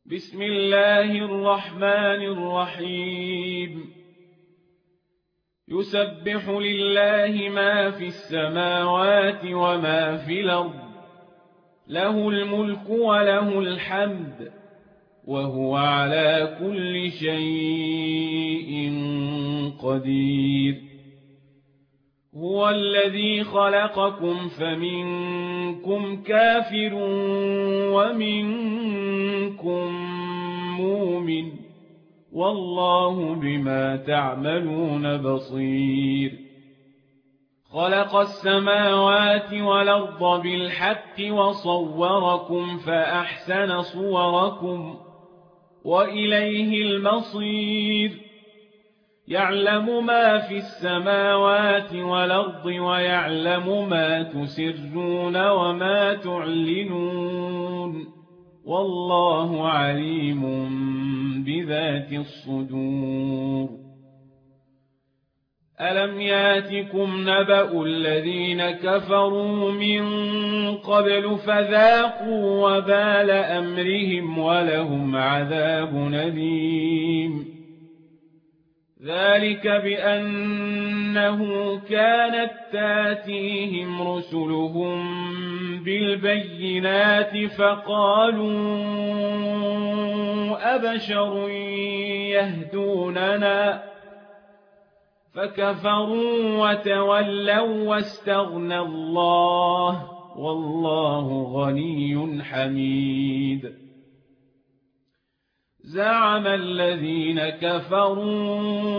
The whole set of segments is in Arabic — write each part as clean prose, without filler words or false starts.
بسم الله الرحمن الرحيم يسبح لله ما في السماوات وما في الأرض له الملك وله الحمد وهو على كل شيء قدير هو الذي خلقكم فمنكم كافر ومنكم مؤمن والله بما تعملون بصير خلق السماوات والأرض بالحق وصوركم فأحسن صوركم وإليه المصير يعلم ما في السماوات والأرض ويعلم ما تسرون وما تعلنون والله عليم بذات الصدور ألم ياتكم نبأ الذين كفروا من قبل فذاقوا وبال أمرهم ولهم عذاب أليم ذلك بأنه كانت تاتيهم رسلهم بالبينات فقالوا أبشر يهدوننا فكفروا وتولوا واستغنى الله والله غني حميد زعم الذين كفروا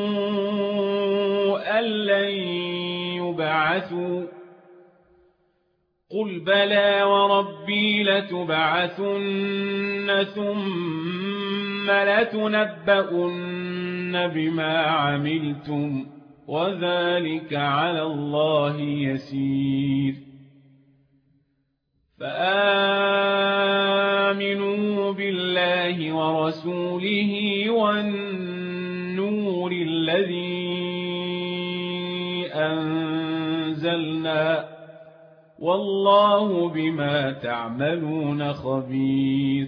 أن لن يبعثوا قل بلى وربي لتبعثن ثم لتنبؤن بما عملتم وذلك على الله يسير فآمنوا بالله ورسوله والنور الذي أنزلنا والله بما تعملون خبير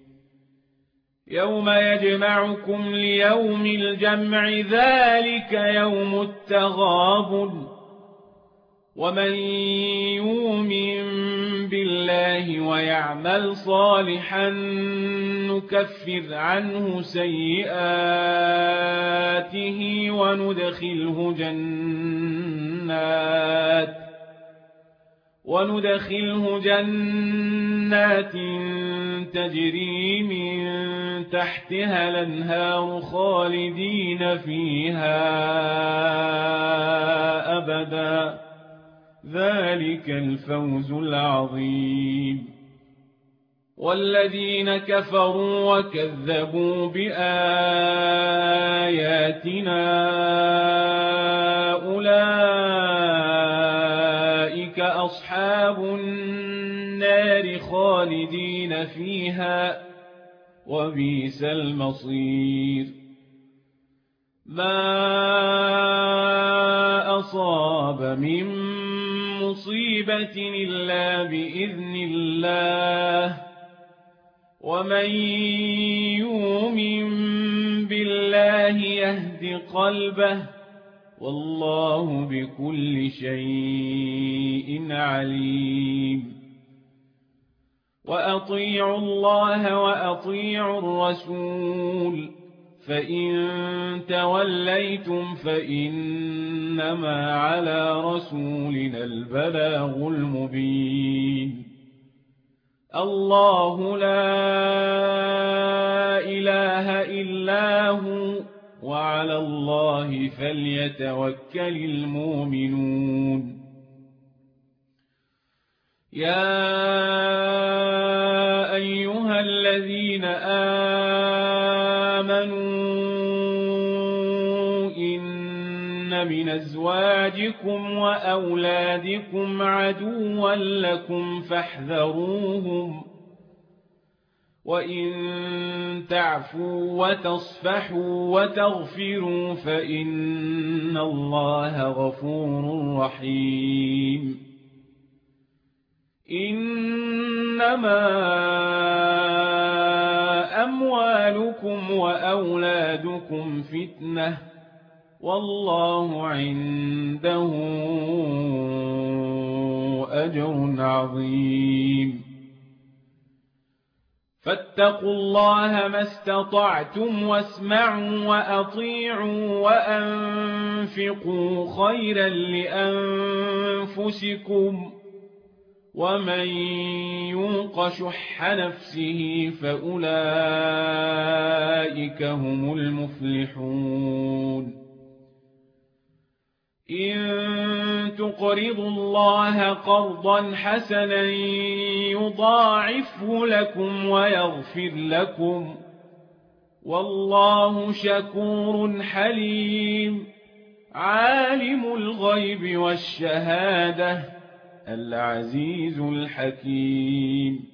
يوم يجمعكم ليوم الجمع ذلك يوم التغابن ومن يؤمن بالله ويعمل صالحا نكفر عنه سيئاته وندخله جنات تجري من تحتها الأنهار خالدين فيها أبدا ذلك الفوز العظيم والذين كفروا وكذبوا بآياتنا أولئك أصحاب النار خالدين فيها وبئس المصير ما أصاب من مصيبة إلا بإذن الله ومن يؤمن بالله يهد قلبه والله بكل شيء عليم وأطيعوا الله وأطيعوا الرسول فإن توليتم فإنما على رسولنا البلاغ المبين الله لا إله إلا هو وعلى الله فليتوكل المؤمنون يا أيها الذين آمنوا إن من أزواجكم وأولادكم عدوا لكم فاحذروهم وإن تعفوا وتصفحوا وتغفروا فإن الله غفور رحيم إنما أموالكم وأولادكم فتنة والله عنده أجر عظيم فاتقوا الله ما استطعتم واسمعوا وأطيعوا وأنفقوا خيرا لأنفسكم ومن يوق شح نفسه فأولئك هم المفلحون إن تقرضوا الله قرضا حسنا يضاعفه لكم ويغفر لكم والله شكور حليم عالم الغيب والشهادة العزيز الحكيم